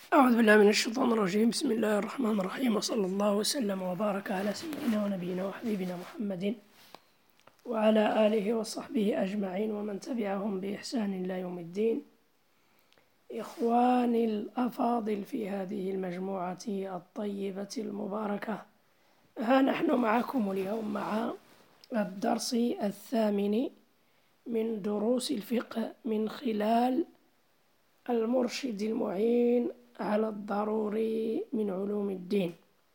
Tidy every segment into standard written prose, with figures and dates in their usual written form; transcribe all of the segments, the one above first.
أعوذ بالله من الشيطان الرجيم. بسم الله الرحمن الرحيم، وصلى الله وسلم وبارك على سيدنا ونبينا وحبيبنا محمد وعلى آله وصحبه أجمعين ومن تبعهم بإحسان إلى يوم الدين. إخواني الأفاضل في هذه المجموعة الطيبة المباركة، ها نحن معكم اليوم مع الدرس الثامن من دروس الفقه من خلال المرشد المعين على الضروري من علوم الدين.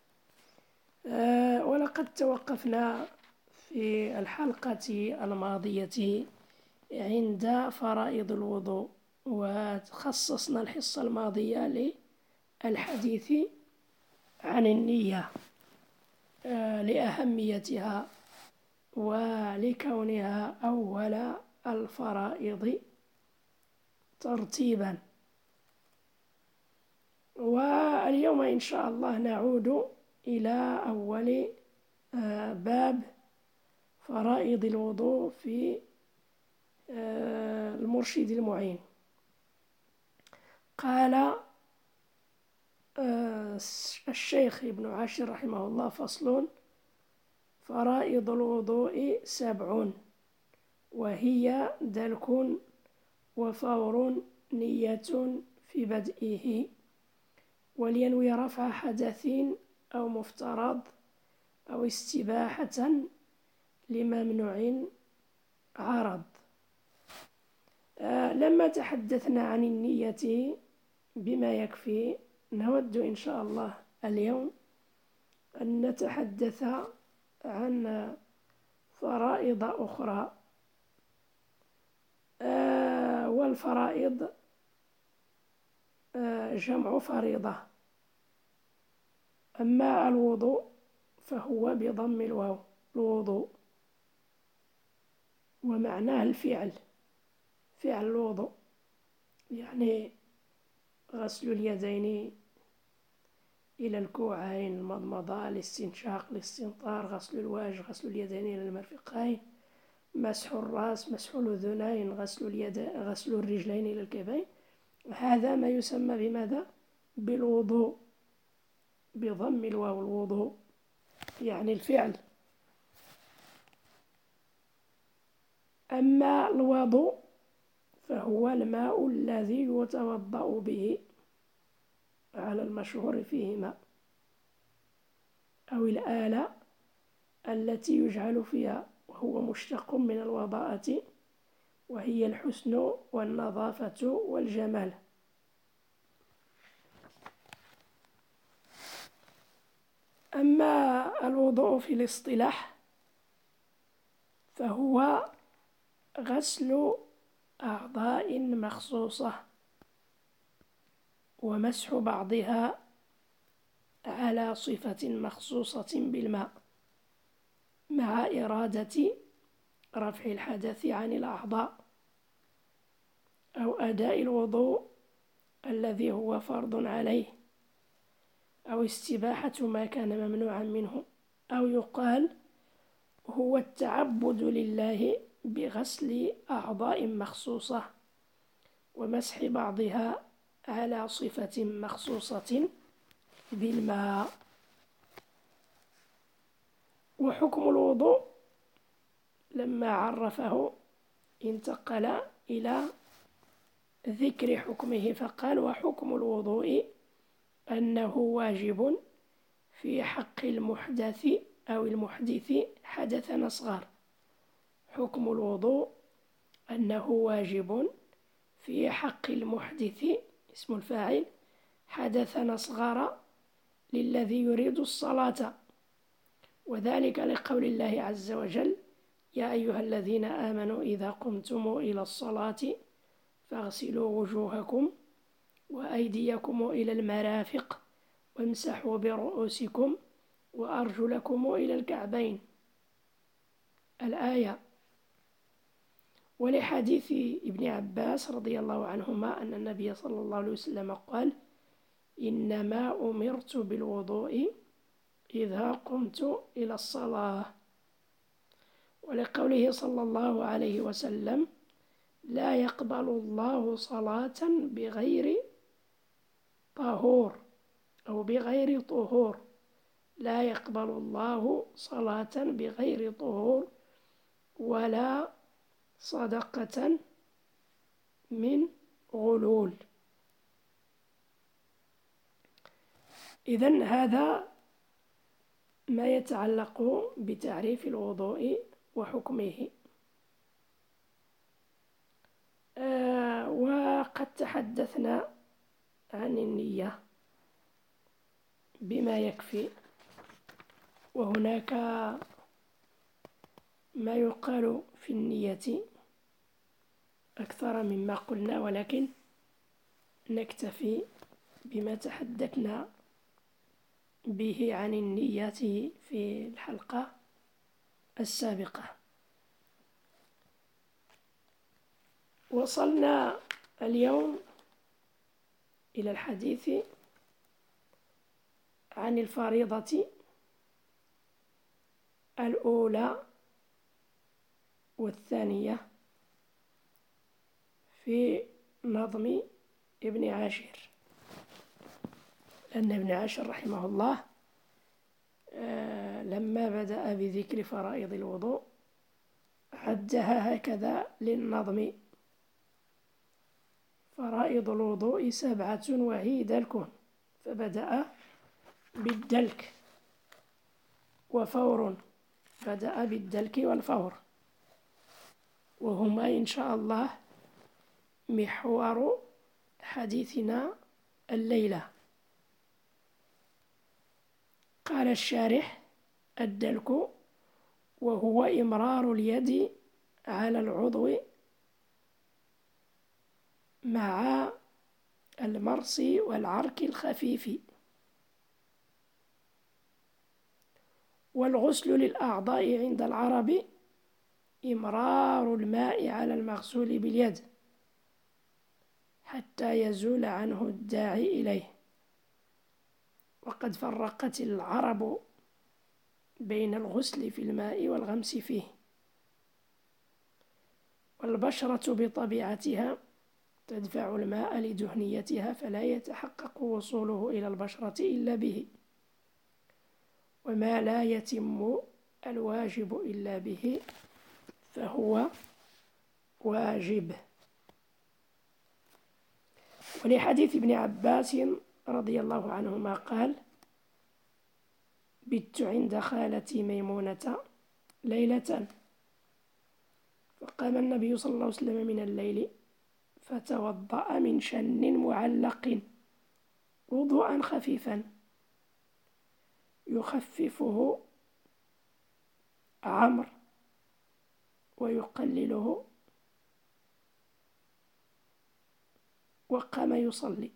ولقد توقفنا في الحلقة الماضية عند فرائض الوضوء، وخصصنا الحصة الماضية للحديث عن النية لأهميتها ولكونها أول الفرائض ترتيبا. واليوم إن شاء الله نعود إلى أول باب فرائض الوضوء في المرشد المعين. قال الشيخ ابن عاشر رحمه الله: فصل: فرائض الوضوء 7، وهي دلك وفور نية في بدئه، ولينوي رفع حدث أو مفترض أو استباحة لممنوع عرض. لما تحدثنا عن النية بما يكفي، نود إن شاء الله اليوم أن نتحدث عن فرائض أخرى. والفرائض جمع فريضة. أما الوضوء فهو بضم الواو، الوضوء، ومعناه الفعل، فعل الوضوء، يعني غسل اليدين إلى الكوعين، المضمضة، الاستنشاق، الاستنطار، غسل الوجه، غسل اليدين إلى المرفقين، مسح الرأس، مسح الأذنين، غسل الرجلين إلى الكعبين. هذا ما يسمى بماذا؟ بالوضوء، بضم الواو، الوضوء يعني الفعل. أما الوضوء فهو الماء الذي يتوضأ به على المشهور فيهما، أو الآلة التي يجعل فيها، وهو مشتق من الوضاءة، وهي الحسن والنظافة والجمال. أما الوضوء في الاصطلاح فهو غسل أعضاء مخصوصة ومسح بعضها على صفة مخصوصة بالماء، مع إرادة رفع الحدث عن الأعضاء أو أداء الوضوء الذي هو فرض عليه، أو استباحة ما كان ممنوعا منه، أو يقال هو التعبد لله بغسل أعضاء مخصوصة ومسح بعضها على صفة مخصوصة بالماء. وحكم الوضوء لما عرفه انتقل إلى ذكر حكمه، فقال: وحكم الوضوء أنه واجب في حق المحدث أو المحدث حدثا أصغر. حكم الوضوء أنه واجب في حق المحدث، اسم الفاعل، حدثا أصغر للذي يريد الصلاة، وذلك لقول الله عز وجل: يا أيها الذين آمنوا إذا قمتم إلى الصلاة فاغسلوا وجوهكم وأيديكم إلى المرافق وامسحوا برؤوسكم وأرجلكم إلى الكعبين، الآية. ولحديث ابن عباس رضي الله عنهما أن النبي صلى الله عليه وسلم قال: إنما أمرت بالوضوء إذا قمت إلى الصلاة. ولقوله صلى الله عليه وسلم: لا يقبل الله صلاة بغير طهور. طهور أو بغير طهور، لا يقبل الله صلاة بغير طهور ولا صدقة من غلول. إذن هذا ما يتعلق بتعريف الوضوء وحكمه. وقد تحدثنا عن النية بما يكفي، وهناك ما يقال في النية أكثر مما قلنا، ولكن نكتفي بما تحدثنا به عن النية في الحلقة السابقة. وصلنا اليوم إلى الحديث عن الفريضة الأولى والثانية في نظم ابن عاشر، لأن ابن عاشر رحمه الله لما بدأ بذكر فرائض الوضوء عدها هكذا للنظم: فرائض الوضوء 7 وهي دلك، فبدأ بالدلك وفور، بدأ بالدلك والفور، وهما إن شاء الله محور حديثنا الليلة. قال الشارح: الدلك وهو إمرار اليد على العضو مع المرس والعرك الخفيف. والغسل للأعضاء عند العرب إمرار الماء على المغسول باليد حتى يزول عنه الداعي إليه. وقد فرقت العرب بين الغسل في الماء والغمس فيه. والبشرة بطبيعتها تدفع الماء لدهنيتها، فلا يتحقق وصوله إلى البشرة إلا به، وما لا يتم الواجب إلا به فهو واجب. ولحديث ابن عباس رضي الله عنهما قال: بت عند خالتي ميمونة ليلة، فقام النبي صلى الله عليه وسلم من الليل فتوضأ من شن معلق وضوءا خفيفا يخففه عمرو ويقلله، وقام يصلي.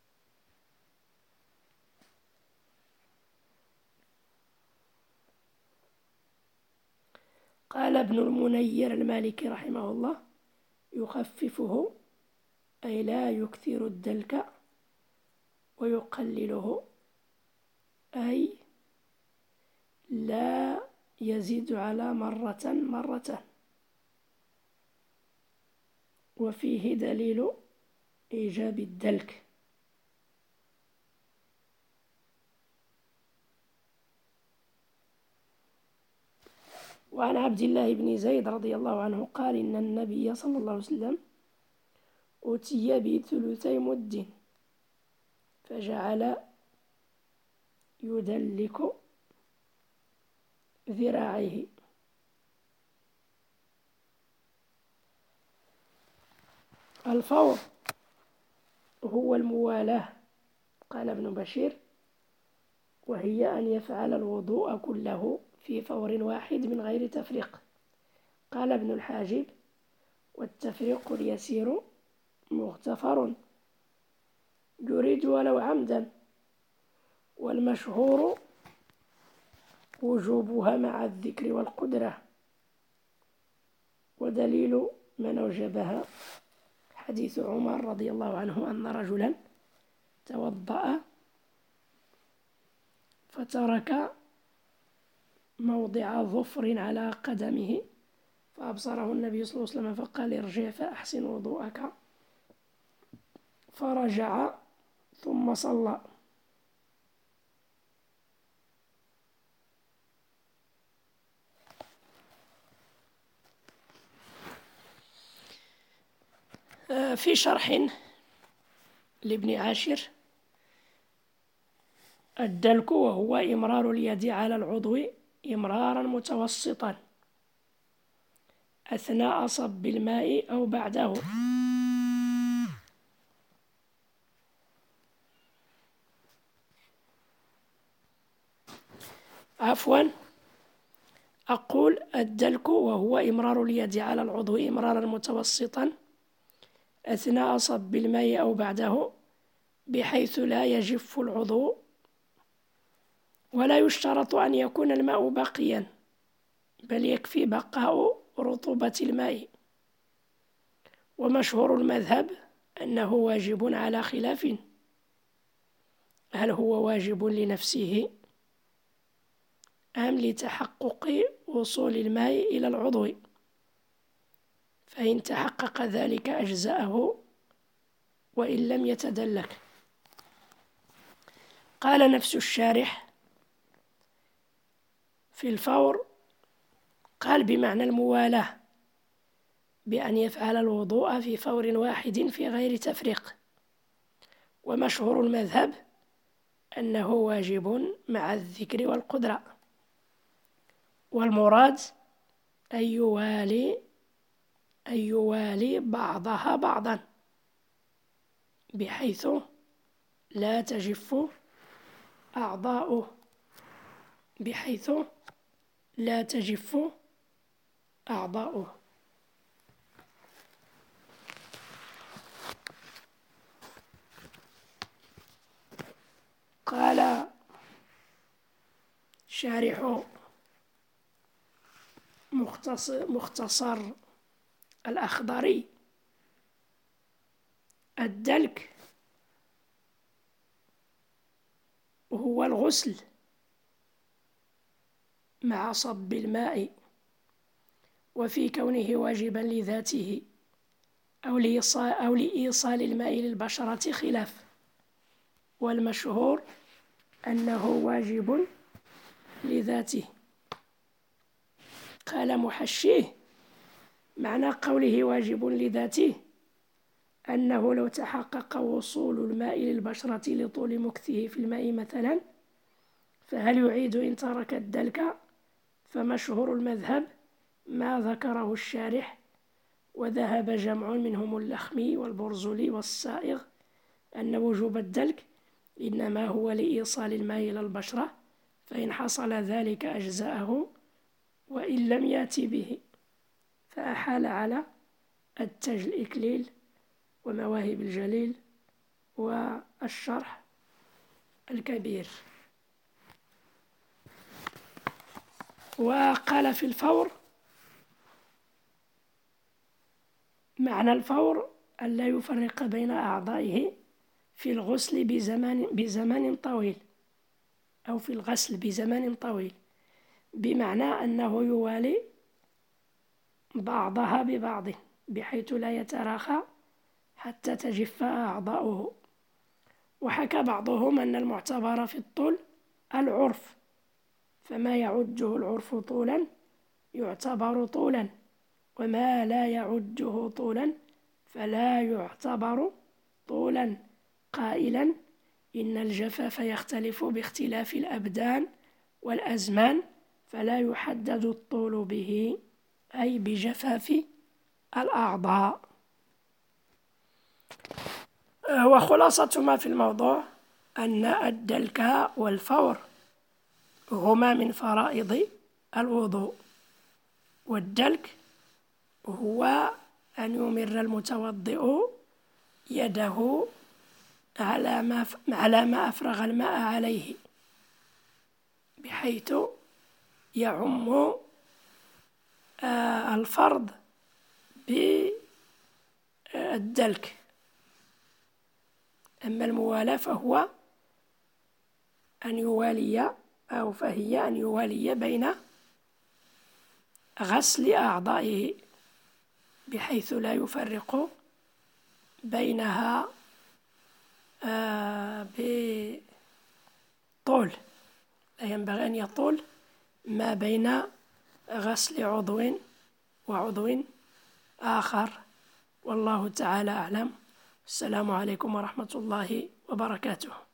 قال ابن المنير المالكي رحمه الله: يخففه أي لا يكثر الدلك، ويقلله أي لا يزيد على مرة. وفيه دليل إيجاب الدلك. وعن عبد الله بن زيد رضي الله عنه قال: إن النبي صلى الله عليه وسلم أتي بثلثي مد فجعل يدلك ذراعيه. الفور هو الموالاة، قال ابن بشير، وهي أن يفعل الوضوء كله في فور واحد من غير تفريق. قال ابن الحاجب: والتفريق اليسير مغتفر يريد ولو عمدا، والمشهور وجوبها مع الذكر والقدرة، ودليل من أوجبها حديث عمر رضي الله عنه أن رجلا توضأ فترك موضع ظفر على قدمه، فأبصره النبي صلى الله عليه وسلم فقال: ارجع فأحسن وضوءك. فرجع ثم صلى. في شرح لابن عاشر: الدلك وهو إمرار اليد على العضو إمرارا متوسطا أثناء صب الماء أو بعده. أقول الدلك وهو إمرار اليد على العضو إمرارا متوسطا أثناء صب الماء أو بعده، بحيث لا يجف العضو، ولا يشترط أن يكون الماء باقيا، بل يكفي بقاء رطوبة الماء. ومشهور المذهب أنه واجب على خلاف: هل هو واجب لنفسه أم لتحقق وصول الماء إلى العضو؟ فإن تحقق ذلك أجزأه وإن لم يتدلك. قال نفس الشارح في الفور، قال بمعنى الموالاة، بأن يفعل الوضوء في فور واحد في غير تفريق. ومشهور المذهب أنه واجب مع الذكر والقدرة، والمراد أن يوالي بعضها بعضا بحيث لا تجف أعضاؤه، قال شارح مختصر الأخضري: الدلك هو الغسل مع صب الماء، وفي كونه واجبا لذاته أو لإيصال الماء للبشرة خلاف، والمشهور أنه واجب لذاته. قال محشيه: معنى قوله واجب لذاته أنه لو تحقق وصول الماء للبشرة لطول مكثه في الماء مثلا، فهل يعيد إن ترك الدلك؟ فمشهور المذهب ما ذكره الشارح، وذهب جمع منهم اللخمي والبرزلي والسائغ أن وجوب الدلك إنما هو لإيصال الماء إلى البشرة، فإن حصل ذلك أجزأه وإن لم يأتي به. فأحال على التاج الإكليل ومواهب الجليل والشرح الكبير. وقال في الفور: معنى الفور أن لا يفرق بين أعضائه في الغسل بزمن طويل، أو في الغسل بزمن طويل، بمعنى أنه يوالي بعضها ببعض بحيث لا يتراخى حتى تجف أعضاؤه. وحكى بعضهم أن المعتبر في الطول العرف، فما يعده العرف طولا يعتبر طولا، وما لا يعده طولا فلا يعتبر طولا، قائلا: إن الجفاف يختلف باختلاف الأبدان والأزمان، فلا يحدد الطول به، أي بجفاف الأعضاء. وخلاصة ما في الموضوع أن الدلك والفور هما من فرائض الوضوء. والدلك هو أن يمر المتوضئ يده على ما أفرغ الماء عليه، بحيث يعم الفرض بالدلك. أما الموالاة فهي أن يوالي بين غسل أعضائه بحيث لا يفرق بينها بطول، لا ينبغي أن يطول ما بين غسل عضو وعضو آخر، والله تعالى أعلم. السلام عليكم ورحمة الله وبركاته.